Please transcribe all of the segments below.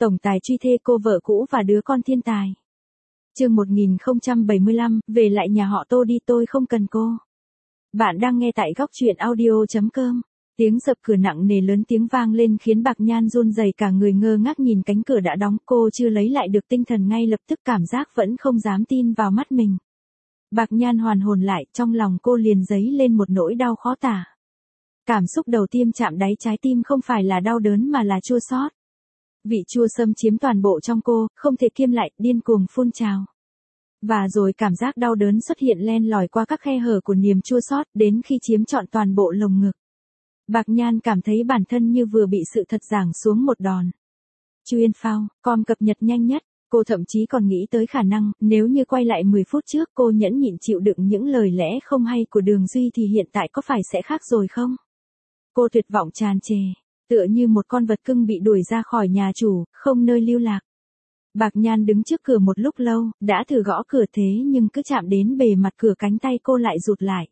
tổng tài truy thê cô vợ cũ và đứa con thiên tài. Chương 1075, về lại nhà họ Tô đi, tôi không cần cô. Bạn đang nghe tại góc truyện audio.com. Tiếng dập cửa nặng nề lớn tiếng vang lên khiến Bạc Nhan run rẩy cả người, ngơ ngác nhìn cánh cửa đã đóng. Cô chưa lấy lại được tinh thần, ngay lập tức cảm giác vẫn không dám tin vào mắt mình. Bạc Nhan hoàn hồn lại, trong lòng cô liền dấy lên một nỗi đau khó tả. Cảm xúc đầu tiên chạm đáy trái tim không phải là đau đớn mà là chua xót. Vị chua xâm chiếm toàn bộ trong cô, không thể kiêm lại, điên cuồng phun trào. Và rồi cảm giác đau đớn xuất hiện len lỏi qua các khe hở của niềm chua xót, đến khi chiếm trọn toàn bộ lồng ngực. Bạc Nhan cảm thấy bản thân như vừa bị sự thật giáng xuống một đòn. Chuyên phao, com cập nhật nhanh nhất. Cô thậm chí còn nghĩ tới khả năng, nếu như quay lại 10 phút trước cô nhẫn nhịn chịu đựng những lời lẽ không hay của Đường Duy thì hiện tại có phải sẽ khác rồi không? Cô tuyệt vọng tràn trề, tựa như một con vật cưng bị đuổi ra khỏi nhà chủ, không nơi lưu lạc. Bạc Nhan đứng trước cửa một lúc lâu, đã thử gõ cửa thế nhưng cứ chạm đến bề mặt cửa cánh tay cô lại rụt lại.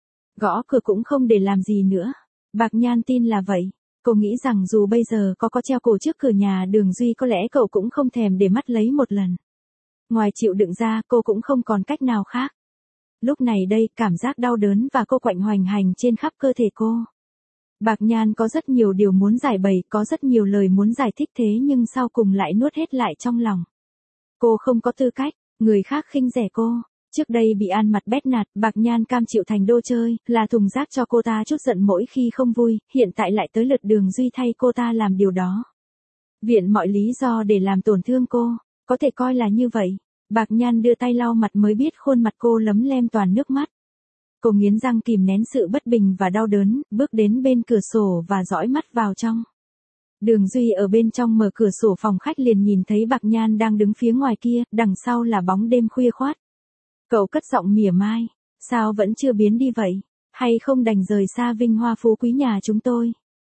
Gõ cửa cũng không để làm gì nữa. Bạc Nhan tin là vậy. Cô nghĩ rằng dù bây giờ có treo cổ trước cửa nhà Đường Duy có lẽ cậu cũng không thèm để mắt lấy một lần. Ngoài chịu đựng ra cô cũng không còn cách nào khác. Lúc này đây cảm giác đau đớn và cô quạnh hoành hành trên khắp cơ thể cô. Bạc Nhan có rất nhiều điều muốn giải bày, có rất nhiều lời muốn giải thích thế nhưng sau cùng lại nuốt hết lại trong lòng. Cô không có tư cách, người khác khinh rẻ cô. Trước đây bị An Mặt bét nạt, Bạc Nhan cam chịu thành đồ chơi, là thùng rác cho cô ta chút giận mỗi khi không vui, hiện tại lại tới lượt Đường Duy thay cô ta làm điều đó. Viện mọi lý do để làm tổn thương cô, có thể coi là như vậy. Bạc Nhan đưa tay lau mặt mới biết khuôn mặt cô lấm lem toàn nước mắt. Cô nghiến răng kìm nén sự bất bình và đau đớn, bước đến bên cửa sổ và dõi mắt vào trong. Đường Duy ở bên trong mở cửa sổ phòng khách liền nhìn thấy Bạc Nhan đang đứng phía ngoài kia, đằng sau là bóng đêm khuya khoát. Cậu cất giọng mỉa mai, sao vẫn chưa biến đi vậy, hay không đành rời xa vinh hoa phú quý nhà chúng tôi.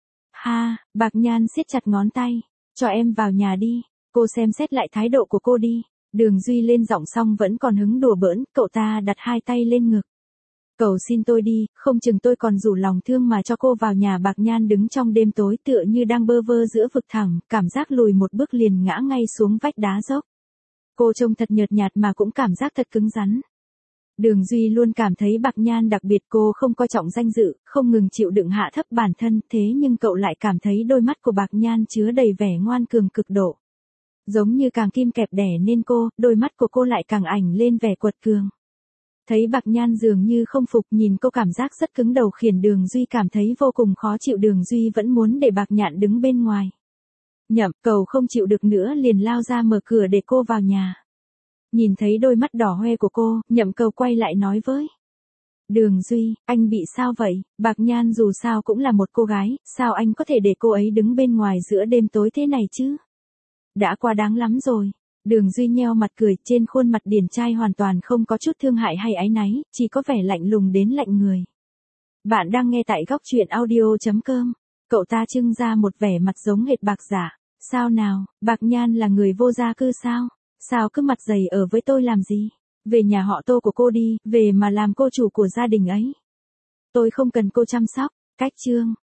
Ha, Bạc Nhan siết chặt ngón tay, cho em vào nhà đi, cô xem xét lại thái độ của cô đi. Đường Duy lên giọng xong vẫn còn hứng đùa bỡn, cậu ta đặt hai tay lên ngực. Cầu xin tôi đi, không chừng tôi còn rủ lòng thương mà cho cô vào nhà. Bạc Nhan đứng trong đêm tối tựa như đang bơ vơ giữa vực thẳm, cảm giác lùi một bước liền ngã ngay xuống vách đá dốc. Cô trông thật nhợt nhạt mà cũng cảm giác thật cứng rắn. Đường Duy luôn cảm thấy Bạc Nhan đặc biệt, cô không coi trọng danh dự, không ngừng chịu đựng hạ thấp bản thân, thế nhưng cậu lại cảm thấy đôi mắt của Bạc Nhan chứa đầy vẻ ngoan cường cực độ. Giống như càng kim kẹp đẻ nên cô, đôi mắt của cô lại càng ảnh lên vẻ quật cường. Thấy Bạc Nhan dường như không phục, nhìn cô cảm giác rất cứng đầu khiến Đường Duy cảm thấy vô cùng khó chịu. Đường Duy vẫn muốn để Bạc Nhan đứng bên ngoài. Nhậm, cậu không chịu được nữa liền lao ra mở cửa để cô vào nhà. Nhìn thấy đôi mắt đỏ hoe của cô, Nhậm Cầu quay lại nói với Đường Duy, anh bị sao vậy? Bạc Nhan dù sao cũng là một cô gái, sao anh có thể để cô ấy đứng bên ngoài giữa đêm tối thế này chứ? Đã quá đáng lắm rồi. Đường Duy nheo mặt cười, trên khuôn mặt điển trai hoàn toàn không có chút thương hại hay áy náy, chỉ có vẻ lạnh lùng đến lạnh người. Bạn đang nghe tại góc truyện audio.com. Cậu ta trưng ra một vẻ mặt giống hệt Bạc Giả. Sao nào, Bạc Nhan là người vô gia cư sao? Sao cứ mặt dày ở với tôi làm gì? Về nhà họ Tô của cô đi, về mà làm cô chủ của gia đình ấy. Tôi không cần cô chăm sóc. Cách chương.